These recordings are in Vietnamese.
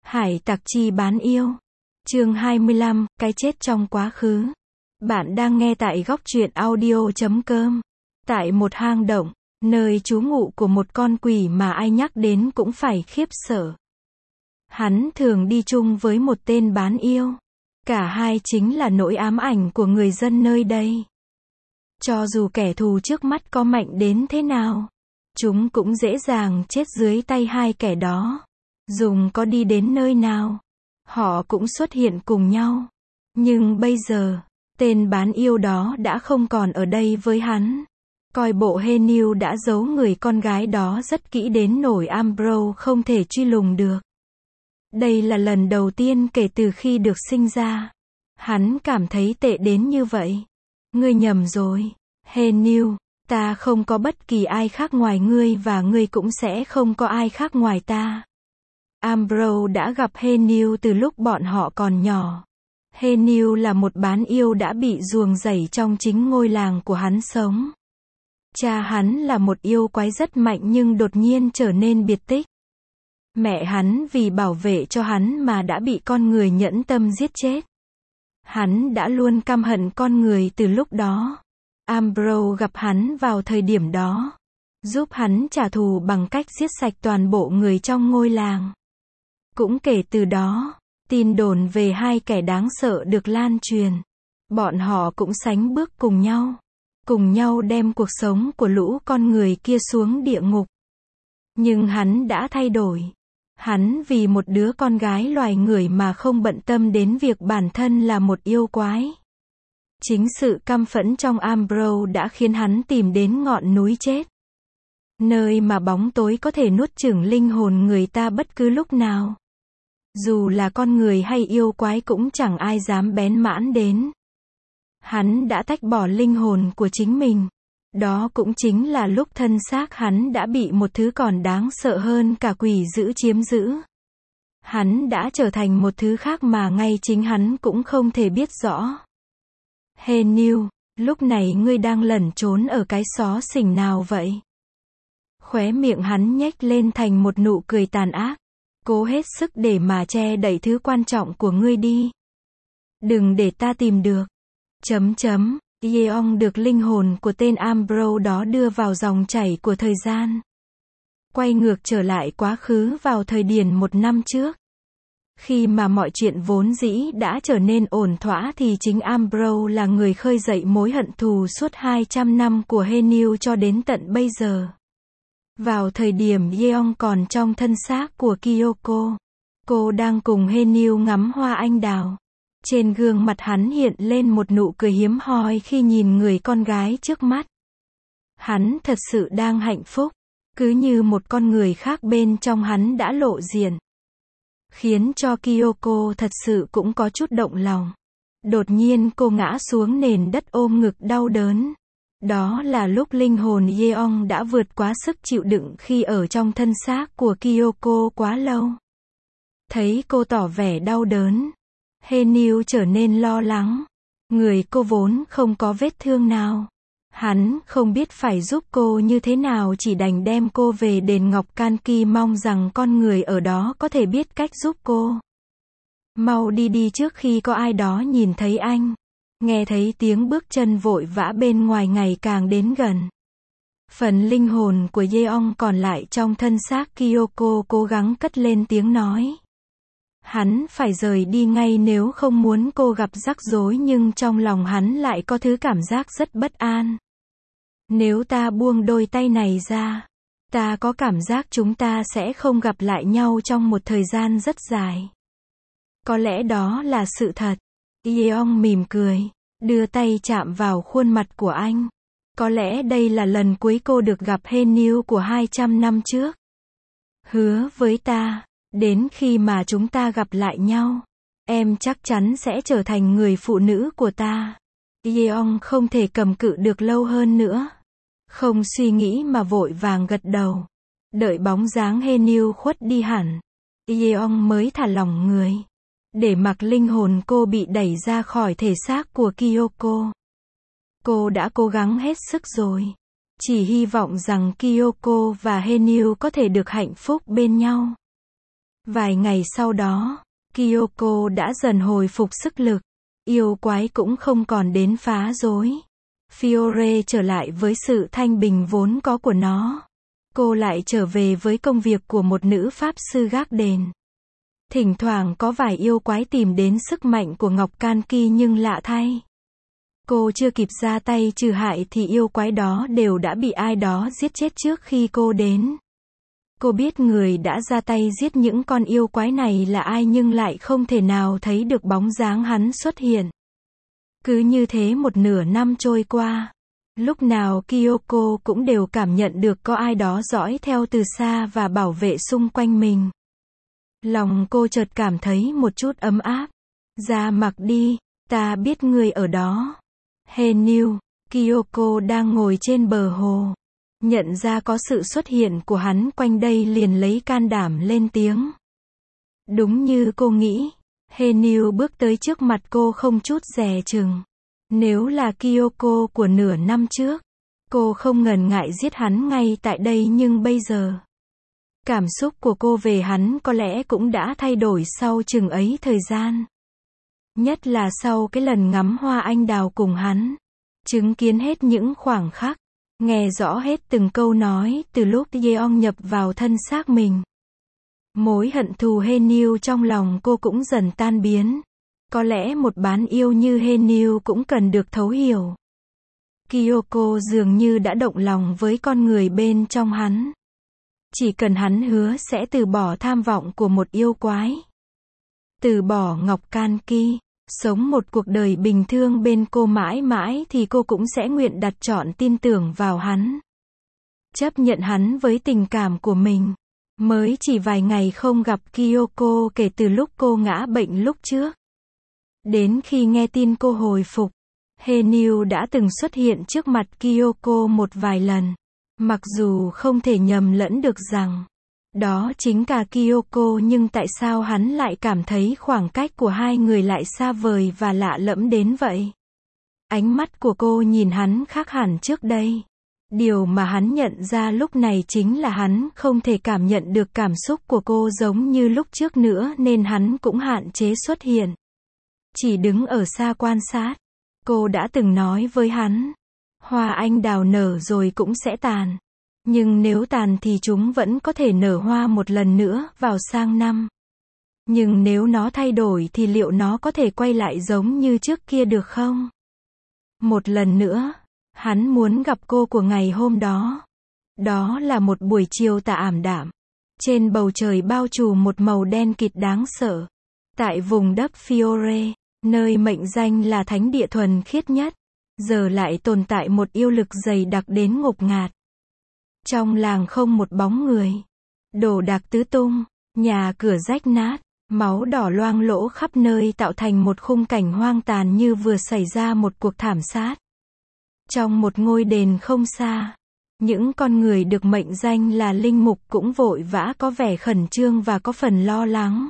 Hải tặc chi bán yêu. Chương 25, cái chết trong quá khứ. Bạn đang nghe tại góc truyện audio.com. Tại một hang động, nơi trú ngụ của một con quỷ mà ai nhắc đến cũng phải khiếp sợ. Hắn thường đi chung với một tên bán yêu. Cả hai chính là nỗi ám ảnh của người dân nơi đây. Cho dù kẻ thù trước mắt có mạnh đến thế nào, chúng cũng dễ dàng chết dưới tay hai kẻ đó. Dùng có đi đến nơi nào, họ cũng xuất hiện cùng nhau. Nhưng bây giờ, tên bán yêu đó đã không còn ở đây với hắn. Coi bộ Heniu đã giấu người con gái đó rất kỹ đến nỗi Ambrose không thể truy lùng được. Đây là lần đầu tiên kể từ khi được sinh ra. Hắn cảm thấy tệ đến như vậy. Ngươi nhầm rồi, Heniu. Ta không có bất kỳ ai khác ngoài ngươi và ngươi cũng sẽ không có ai khác ngoài ta. Ambrose đã gặp Heniu từ lúc bọn họ còn nhỏ. Heniu là một bán yêu đã bị ruồng rẫy trong chính ngôi làng của hắn sống. Cha hắn là một yêu quái rất mạnh nhưng đột nhiên trở nên biệt tích. Mẹ hắn vì bảo vệ cho hắn mà đã bị con người nhẫn tâm giết chết. Hắn đã luôn căm hận con người từ lúc đó. Ambrose gặp hắn vào thời điểm đó, giúp hắn trả thù bằng cách giết sạch toàn bộ người trong ngôi làng. Cũng kể từ đó, tin đồn về hai kẻ đáng sợ được lan truyền. Bọn họ cũng sánh bước cùng nhau đem cuộc sống của lũ con người kia xuống địa ngục. Nhưng hắn đã thay đổi. Hắn vì một đứa con gái loài người mà không bận tâm đến việc bản thân là một yêu quái. Chính sự căm phẫn trong Ambrose đã khiến hắn tìm đến ngọn núi chết. Nơi mà bóng tối có thể nuốt chửng linh hồn người ta bất cứ lúc nào. Dù là con người hay yêu quái cũng chẳng ai dám bén mãn đến. Hắn đã tách bỏ linh hồn của chính mình. Đó cũng chính là lúc thân xác hắn đã bị một thứ còn đáng sợ hơn cả quỷ dữ chiếm giữ. Hắn đã trở thành một thứ khác mà ngay chính hắn cũng không thể biết rõ. Heniu, lúc này ngươi đang lẩn trốn ở cái xó xỉnh nào vậy? Khóe miệng hắn nhếch lên thành một nụ cười tàn ác. Cố hết sức để mà che đậy thứ quan trọng của ngươi đi. Đừng để ta tìm được. Yeong được linh hồn của tên Ambrose đó đưa vào dòng chảy của thời gian. Quay ngược trở lại quá khứ vào thời điểm 1 năm trước. Khi mà mọi chuyện vốn dĩ đã trở nên ổn thỏa thì chính Ambrose là người khơi dậy mối hận thù suốt 200 năm của Heniu cho đến tận bây giờ. Vào thời điểm Yeong còn trong thân xác của Kyoko, cô đang cùng Heniu ngắm hoa anh đào. Trên gương mặt hắn hiện lên một nụ cười hiếm hoi khi nhìn người con gái trước mắt. Hắn thật sự đang hạnh phúc, cứ như một con người khác bên trong hắn đã lộ diện. Khiến cho Kyoko thật sự cũng có chút động lòng. Đột nhiên cô ngã xuống nền đất ôm ngực đau đớn. Đó là lúc linh hồn Yeong đã vượt quá sức chịu đựng khi ở trong thân xác của Kyoko quá lâu. Thấy cô tỏ vẻ đau đớn, Heniu trở nên lo lắng. Người cô vốn không có vết thương nào. Hắn không biết phải giúp cô như thế nào, chỉ đành đem cô về đền Ngọc Kanki mong rằng con người ở đó có thể biết cách giúp cô. Mau đi trước khi có ai đó nhìn thấy anh. Nghe thấy tiếng bước chân vội vã bên ngoài ngày càng đến gần. Phần linh hồn của Yeong còn lại trong thân xác Kyoko cố gắng cất lên tiếng nói. Hắn phải rời đi ngay nếu không muốn cô gặp rắc rối, nhưng trong lòng hắn lại có thứ cảm giác rất bất an. Nếu ta buông đôi tay này ra, ta có cảm giác chúng ta sẽ không gặp lại nhau trong một thời gian rất dài. Có lẽ đó là sự thật. Yeong mỉm cười, đưa tay chạm vào khuôn mặt của anh. Có lẽ đây là lần cuối cô được gặp Heniu của 200 năm trước. Hứa với ta, đến khi mà chúng ta gặp lại nhau, em chắc chắn sẽ trở thành người phụ nữ của ta. Yeong không thể cầm cự được lâu hơn nữa. Không suy nghĩ mà vội vàng gật đầu. Đợi bóng dáng Heniu khuất đi hẳn, Yeong mới thả lỏng người. Để mặc linh hồn cô bị đẩy ra khỏi thể xác của Kyoko. Cô đã cố gắng hết sức rồi. Chỉ hy vọng rằng Kyoko và Heniu có thể được hạnh phúc bên nhau. Vài ngày sau đó, Kyoko đã dần hồi phục sức lực. Yêu quái cũng không còn đến phá rối. Fiore trở lại với sự thanh bình vốn có của nó. Cô lại trở về với công việc của một nữ pháp sư gác đền. Thỉnh thoảng có vài yêu quái tìm đến sức mạnh của Ngọc Kanki nhưng lạ thay, cô chưa kịp ra tay trừ hại thì yêu quái đó đều đã bị ai đó giết chết trước khi cô đến. Cô biết người đã ra tay giết những con yêu quái này là ai nhưng lại không thể nào thấy được bóng dáng hắn xuất hiện. Cứ như thế một nửa năm trôi qua. Lúc nào Kyoko cũng đều cảm nhận được có ai đó dõi theo từ xa và bảo vệ xung quanh mình. Lòng cô chợt cảm thấy một chút ấm áp. Ra mặc đi, ta biết ngươi ở đó. Heniu, Kyoko đang ngồi trên bờ hồ. Nhận ra có sự xuất hiện của hắn quanh đây liền lấy can đảm lên tiếng. Đúng như cô nghĩ, Heniu bước tới trước mặt cô không chút dè chừng. Nếu là Kyoko của nửa năm trước, cô không ngần ngại giết hắn ngay tại đây nhưng bây giờ, cảm xúc của cô về hắn có lẽ cũng đã thay đổi sau chừng ấy thời gian. Nhất là sau cái lần ngắm hoa anh đào cùng hắn. Chứng kiến hết những khoảng khắc, nghe rõ hết từng câu nói từ lúc Yeong nhập vào thân xác mình. Mối hận thù Heniu trong lòng cô cũng dần tan biến. Có lẽ một bán yêu như Heniu cũng cần được thấu hiểu. Kyoko dường như đã động lòng với con người bên trong hắn. Chỉ cần hắn hứa sẽ từ bỏ tham vọng của một yêu quái, từ bỏ Ngọc Kanki, sống một cuộc đời bình thường bên cô mãi mãi thì cô cũng sẽ nguyện đặt trọn tin tưởng vào hắn. Chấp nhận hắn với tình cảm của mình. Mới chỉ vài ngày không gặp Kyoko kể từ lúc cô ngã bệnh lúc trước. Đến khi nghe tin cô hồi phục, Heniu đã từng xuất hiện trước mặt Kyoko một vài lần. Mặc dù không thể nhầm lẫn được rằng đó chính cả Kyoko nhưng tại sao hắn lại cảm thấy khoảng cách của hai người lại xa vời và lạ lẫm đến vậy? Ánh mắt của cô nhìn hắn khác hẳn trước đây. Điều mà hắn nhận ra lúc này chính là hắn không thể cảm nhận được cảm xúc của cô giống như lúc trước nữa nên hắn cũng hạn chế xuất hiện. Chỉ đứng ở xa quan sát. Cô đã từng nói với hắn, hoa anh đào nở rồi cũng sẽ tàn. Nhưng nếu tàn thì chúng vẫn có thể nở hoa một lần nữa vào sang năm. Nhưng nếu nó thay đổi thì liệu nó có thể quay lại giống như trước kia được không? Một lần nữa, hắn muốn gặp cô của ngày hôm đó. Đó là một buổi chiều tà ảm đạm. Trên bầu trời bao trùm một màu đen kịt đáng sợ. Tại vùng đất Fiore, nơi mệnh danh là thánh địa thuần khiết nhất, giờ lại tồn tại một yêu lực dày đặc đến ngột ngạt. Trong làng không một bóng người. Đồ đạc tứ tung, nhà cửa rách nát, máu đỏ loang lỗ khắp nơi tạo thành một khung cảnh hoang tàn như vừa xảy ra một cuộc thảm sát. Trong một ngôi đền không xa, những con người được mệnh danh là linh mục cũng vội vã có vẻ khẩn trương và có phần lo lắng.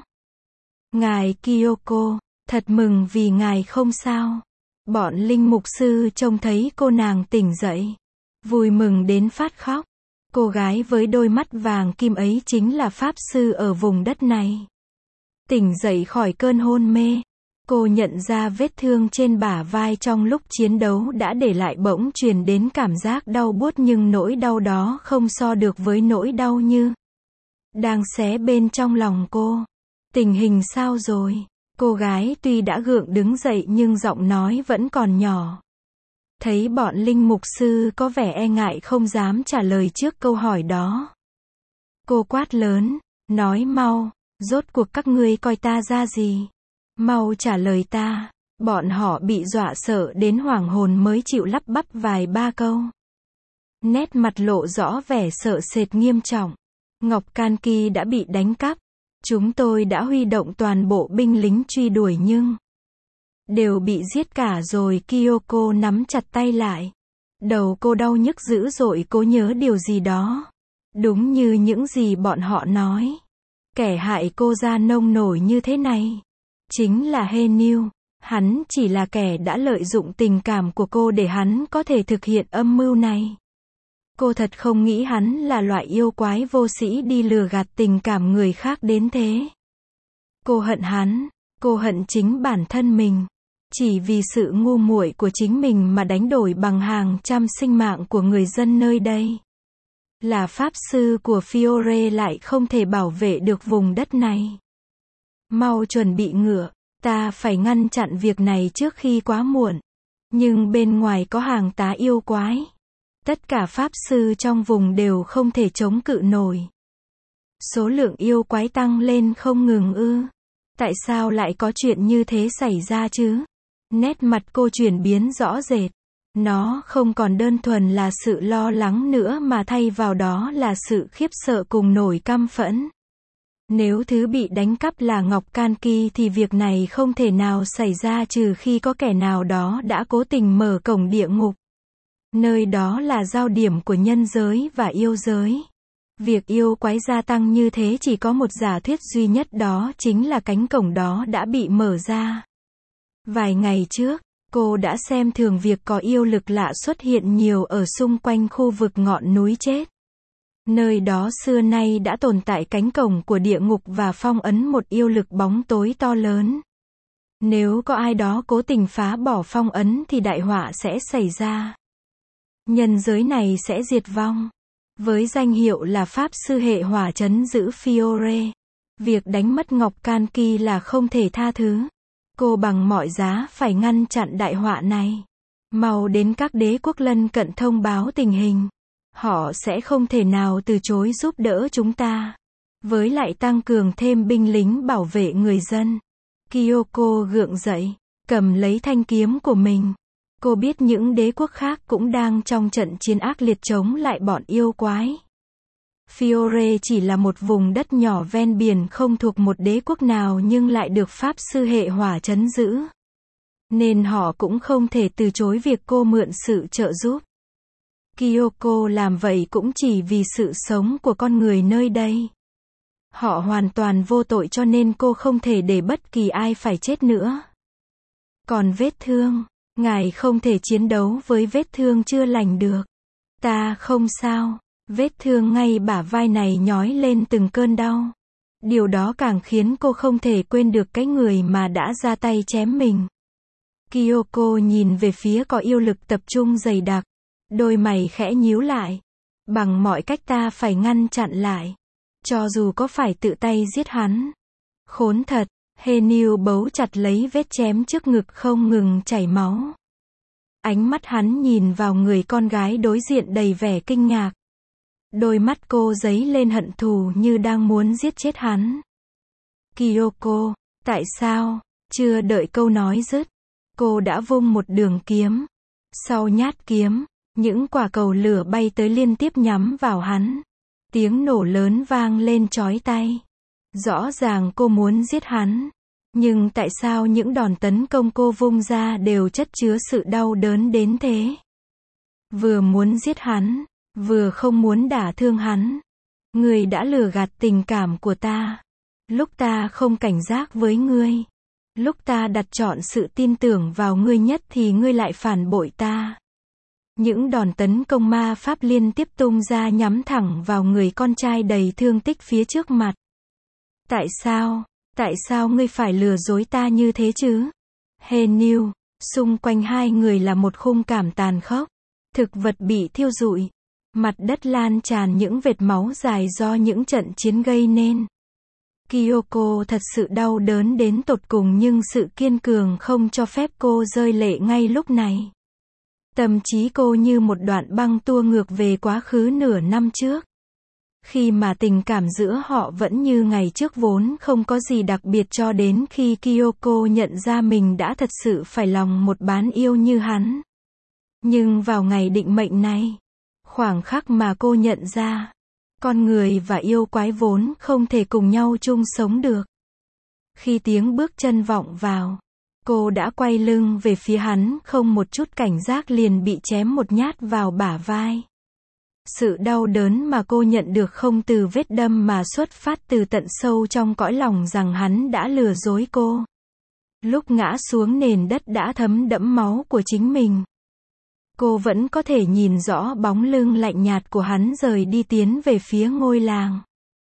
Ngài Kyoko, thật mừng vì ngài không sao. Bọn linh mục sư trông thấy cô nàng tỉnh dậy, vui mừng đến phát khóc. Cô gái với đôi mắt vàng kim ấy chính là pháp sư ở vùng đất này. Tỉnh dậy khỏi cơn hôn mê, cô nhận ra vết thương trên bả vai trong lúc chiến đấu đã để lại bỗng truyền đến cảm giác đau buốt nhưng nỗi đau đó không so được với nỗi đau như đang xé bên trong lòng cô. Tình hình sao rồi? Cô gái tuy đã gượng đứng dậy nhưng giọng nói vẫn còn nhỏ. Thấy bọn linh mục sư có vẻ e ngại không dám trả lời trước câu hỏi đó. Cô quát lớn, nói mau, rốt cuộc các ngươi coi ta ra gì? Mau trả lời ta. Bọn họ bị dọa sợ đến hoảng hồn mới chịu lắp bắp vài ba câu. Nét mặt lộ rõ vẻ sợ sệt nghiêm trọng. Ngọc Kanki đã bị đánh cắp. Chúng tôi đã huy động toàn bộ binh lính truy đuổi nhưng đều bị giết cả rồi. Kyoko nắm chặt tay lại. Đầu cô đau nhức dữ dội, cố nhớ điều gì đó. Đúng như những gì bọn họ nói. Kẻ hại cô ra nông nổi như thế này chính là Heniu. Hắn chỉ là kẻ đã lợi dụng tình cảm của cô để hắn có thể thực hiện âm mưu này. Cô thật không nghĩ hắn là loại yêu quái vô sĩ đi lừa gạt tình cảm người khác đến thế. Cô hận hắn, cô hận chính bản thân mình. Chỉ vì sự ngu muội của chính mình mà đánh đổi bằng hàng trăm sinh mạng của người dân nơi đây. Là pháp sư của Fiore lại không thể bảo vệ được vùng đất này. Mau chuẩn bị ngựa, ta phải ngăn chặn việc này trước khi quá muộn. Nhưng bên ngoài có hàng tá yêu quái. Tất cả pháp sư trong vùng đều không thể chống cự nổi. Số lượng yêu quái tăng lên không ngừng ư. Tại sao lại có chuyện như thế xảy ra chứ? Nét mặt cô chuyển biến rõ rệt. Nó không còn đơn thuần là sự lo lắng nữa mà thay vào đó là sự khiếp sợ cùng nổi căm phẫn. Nếu thứ bị đánh cắp là Ngọc Can Ki thì việc này không thể nào xảy ra trừ khi có kẻ nào đó đã cố tình mở cổng địa ngục. Nơi đó là giao điểm của nhân giới và yêu giới. Việc yêu quái gia tăng như thế chỉ có một giả thuyết duy nhất, đó chính là cánh cổng đó đã bị mở ra. Vài ngày trước, cô đã xem thường việc có yêu lực lạ xuất hiện nhiều ở xung quanh khu vực ngọn núi chết. Nơi đó xưa nay đã tồn tại cánh cổng của địa ngục và phong ấn một yêu lực bóng tối to lớn. Nếu có ai đó cố tình phá bỏ phong ấn thì đại họa sẽ xảy ra. Nhân giới này sẽ diệt vong. Với danh hiệu là Pháp Sư hệ hỏa trấn giữ Fiore, việc đánh mất Ngọc Can Ki là không thể tha thứ. Cô bằng mọi giá phải ngăn chặn đại họa này. Mau đến các đế quốc lân cận thông báo tình hình. Họ sẽ không thể nào từ chối giúp đỡ chúng ta. Với lại tăng cường thêm binh lính bảo vệ người dân. Kyoko gượng dậy, cầm lấy thanh kiếm của mình. Cô biết những đế quốc khác cũng đang trong trận chiến ác liệt chống lại bọn yêu quái. Fiore chỉ là một vùng đất nhỏ ven biển không thuộc một đế quốc nào nhưng lại được Pháp Sư hệ hỏa trấn giữ. Nên họ cũng không thể từ chối việc cô mượn sự trợ giúp. Kyoko làm vậy cũng chỉ vì sự sống của con người nơi đây. Họ hoàn toàn vô tội cho nên cô không thể để bất kỳ ai phải chết nữa. Còn vết thương, ngài không thể chiến đấu với vết thương chưa lành được. Ta không sao. Vết thương ngay bả vai này nhói lên từng cơn đau. Điều đó càng khiến cô không thể quên được cái người mà đã ra tay chém mình. Kyoko nhìn về phía có yêu lực tập trung dày đặc. Đôi mày khẽ nhíu lại. Bằng mọi cách ta phải ngăn chặn lại. Cho dù có phải tự tay giết hắn. Khốn thật, Heniu bấu chặt lấy vết chém trước ngực không ngừng chảy máu. Ánh mắt hắn nhìn vào người con gái đối diện đầy vẻ kinh ngạc. Đôi mắt cô dấy lên hận thù như đang muốn giết chết hắn. Kyoko, tại sao? Chưa đợi câu nói dứt, cô đã vung một đường kiếm. Sau nhát kiếm, những quả cầu lửa bay tới liên tiếp nhắm vào hắn. Tiếng nổ lớn vang lên chói tai. Rõ ràng cô muốn giết hắn. Nhưng tại sao những đòn tấn công cô vung ra đều chất chứa sự đau đớn đến thế? Vừa muốn giết hắn, vừa không muốn đả thương hắn. Ngươi đã lừa gạt tình cảm của ta. Lúc ta không cảnh giác với ngươi. Lúc ta đặt trọn sự tin tưởng vào ngươi nhất thì ngươi lại phản bội ta. Những đòn tấn công ma pháp liên tiếp tung ra nhắm thẳng vào người con trai đầy thương tích phía trước mặt. Tại sao ngươi phải lừa dối ta như thế chứ? Heniu, xung quanh hai người là một khung cảm tàn khốc. Thực vật bị thiêu rụi. Mặt đất lan tràn những vệt máu dài do những trận chiến gây nên. Kyoko thật sự đau đớn đến tột cùng nhưng sự kiên cường không cho phép cô rơi lệ ngay lúc này. Tâm trí cô như một đoạn băng tua ngược về quá khứ nửa năm trước. Khi mà tình cảm giữa họ vẫn như ngày trước vốn không có gì đặc biệt cho đến khi Kyoko nhận ra mình đã thật sự phải lòng một bán yêu như hắn. Nhưng vào ngày định mệnh này, khoảng khắc mà cô nhận ra, con người và yêu quái vốn không thể cùng nhau chung sống được. Khi tiếng bước chân vọng vào, cô đã quay lưng về phía hắn không một chút cảnh giác liền bị chém một nhát vào bả vai. Sự đau đớn mà cô nhận được không từ vết đâm mà xuất phát từ tận sâu trong cõi lòng rằng hắn đã lừa dối cô. Lúc ngã xuống nền đất đã thấm đẫm máu của chính mình. Cô vẫn có thể nhìn rõ bóng lưng lạnh nhạt của hắn rời đi tiến về phía ngôi làng.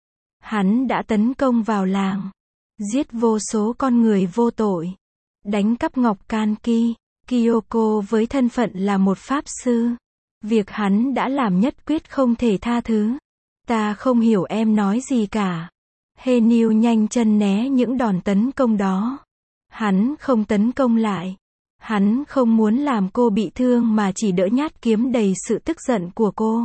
Hắn đã tấn công vào làng, giết vô số con người vô tội, đánh cắp ngọc Kanki. Kyoko với thân phận là một pháp sư. Việc hắn đã làm nhất quyết không thể tha thứ. Ta không hiểu em nói gì cả. Henil nhanh chân né những đòn tấn công đó. Hắn không tấn công lại. Hắn không muốn làm cô bị thương mà chỉ đỡ nhát kiếm đầy sự tức giận của cô.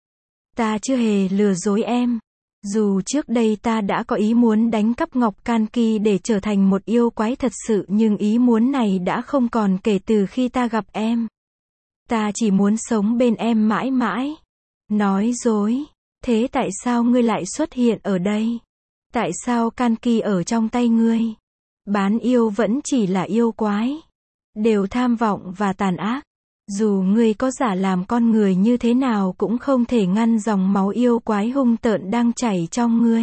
Ta chưa hề lừa dối em. Dù trước đây ta đã có ý muốn đánh cắp ngọc Kanki để trở thành một yêu quái thật sự, nhưng ý muốn này đã không còn kể từ khi ta gặp em. Ta chỉ muốn sống bên em mãi mãi. Nói dối. Thế tại sao ngươi lại xuất hiện ở đây? Tại sao Kanki ở trong tay ngươi? Bán yêu vẫn chỉ là yêu quái. Đều tham vọng và tàn ác. Dù ngươi có giả làm con người như thế nào cũng không thể ngăn dòng máu yêu quái hung tợn đang chảy trong ngươi.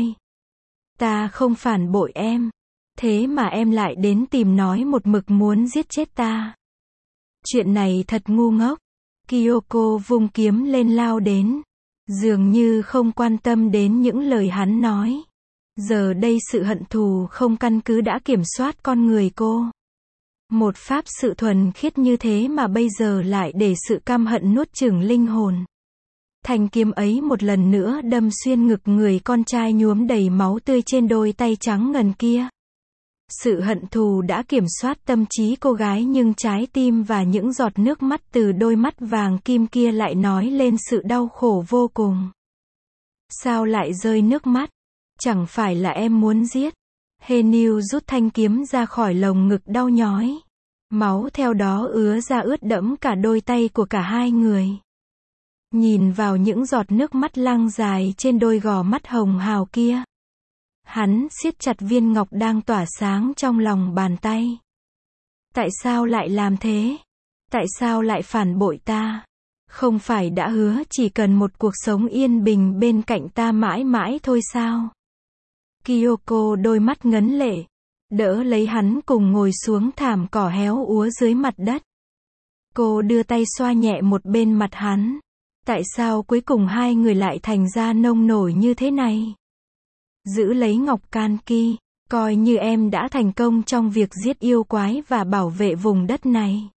Ta không phản bội em. Thế mà em lại đến tìm nói một mực muốn giết chết ta. Chuyện này thật ngu ngốc. Kyoko vung kiếm lên lao đến. Dường như không quan tâm đến những lời hắn nói. Giờ đây sự hận thù không căn cứ đã kiểm soát con người cô. Một pháp sự thuần khiết như thế mà bây giờ lại để sự căm hận nuốt chửng linh hồn. Thanh kiếm ấy một lần nữa đâm xuyên ngực người con trai nhuốm đầy máu tươi trên đôi tay trắng ngần kia. Sự hận thù đã kiểm soát tâm trí cô gái, nhưng trái tim và những giọt nước mắt từ đôi mắt vàng kim kia lại nói lên sự đau khổ vô cùng. Sao lại rơi nước mắt? Chẳng phải là em muốn giết? Henil rút thanh kiếm ra khỏi lồng ngực đau nhói. Máu theo đó ứa ra ướt đẫm cả đôi tay của cả hai người. Nhìn vào những giọt nước mắt lăn dài trên đôi gò mắt hồng hào kia. Hắn siết chặt viên ngọc đang tỏa sáng trong lòng bàn tay. Tại sao lại làm thế? Tại sao lại phản bội ta? Không phải đã hứa chỉ cần một cuộc sống yên bình bên cạnh ta mãi mãi thôi sao? Kyoko đôi mắt ngấn lệ, đỡ lấy hắn cùng ngồi xuống thảm cỏ héo úa dưới mặt đất. Cô đưa tay xoa nhẹ một bên mặt hắn. Tại sao cuối cùng hai người lại thành ra nông nổi như thế này? Giữ lấy ngọc Kanki, coi như em đã thành công trong việc giết yêu quái và bảo vệ vùng đất này.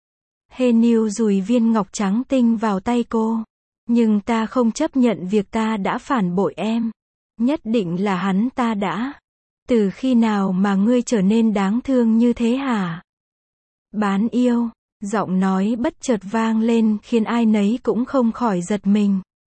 Henil dùi viên ngọc trắng tinh vào tay cô. Nhưng ta không chấp nhận việc ta đã phản bội em. Nhất định là hắn ta đã. Từ khi nào mà ngươi trở nên đáng thương như thế hả? Bán yêu. Giọng nói bất chợt vang lên khiến ai nấy cũng không khỏi giật mình.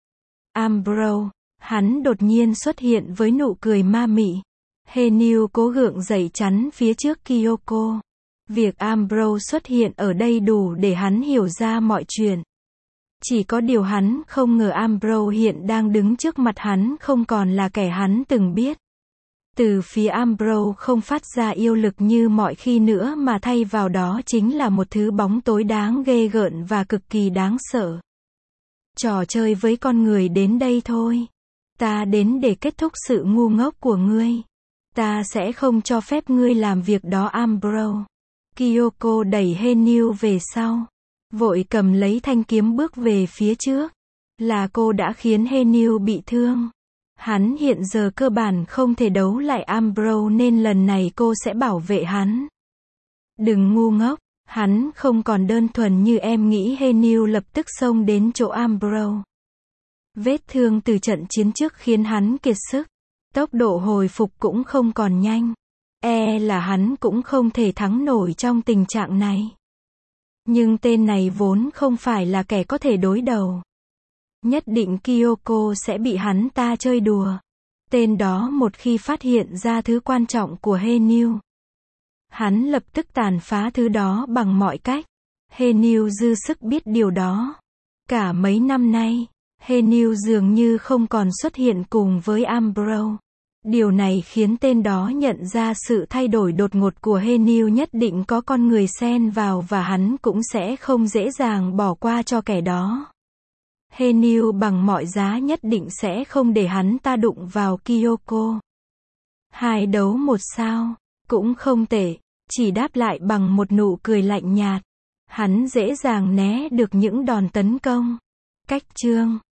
Ambrose. Hắn đột nhiên xuất hiện với nụ cười ma mị. Henil cố gượng dậy chắn phía trước Kyoko. Việc Ambrose xuất hiện ở đây đủ để hắn hiểu ra mọi chuyện. Chỉ có điều hắn không ngờ Ambrose hiện đang đứng trước mặt hắn không còn là kẻ hắn từng biết. Từ phía Ambrose không phát ra yêu lực như mọi khi nữa mà thay vào đó chính là một thứ bóng tối đáng ghê gợn và cực kỳ đáng sợ. Trò chơi với con người đến đây thôi. Ta đến để kết thúc sự ngu ngốc của ngươi. Ta sẽ không cho phép ngươi làm việc đó Ambrose. Kyoko đẩy Henil về sau. Vội cầm lấy thanh kiếm bước về phía trước. Là cô đã khiến Henil bị thương. Hắn hiện giờ cơ bản không thể đấu lại Ambrose nên lần này cô sẽ bảo vệ hắn. Đừng ngu ngốc. Hắn không còn đơn thuần như em nghĩ. Henil lập tức xông đến chỗ Ambrose. Vết thương từ trận chiến trước khiến hắn kiệt sức. Tốc độ hồi phục cũng không còn nhanh. Là hắn cũng không thể thắng nổi trong tình trạng này. Nhưng tên này vốn không phải là kẻ có thể đối đầu. Nhất định Kyoko sẽ bị hắn ta chơi đùa. Tên đó một khi phát hiện ra thứ quan trọng của Henil, hắn lập tức tàn phá thứ đó bằng mọi cách. Henil dư sức biết điều đó. Cả mấy năm nay, Henil dường như không còn xuất hiện cùng với Ambrose. Điều này khiến tên đó nhận ra sự thay đổi đột ngột của Henil nhất định có con người xen vào và hắn cũng sẽ không dễ dàng bỏ qua cho kẻ đó. Henil bằng mọi giá nhất định sẽ không để hắn ta đụng vào Kyoko. 2 đấu 1 sao, cũng không tệ, chỉ đáp lại bằng một nụ cười lạnh nhạt. Hắn dễ dàng né được những đòn tấn công. Cách chương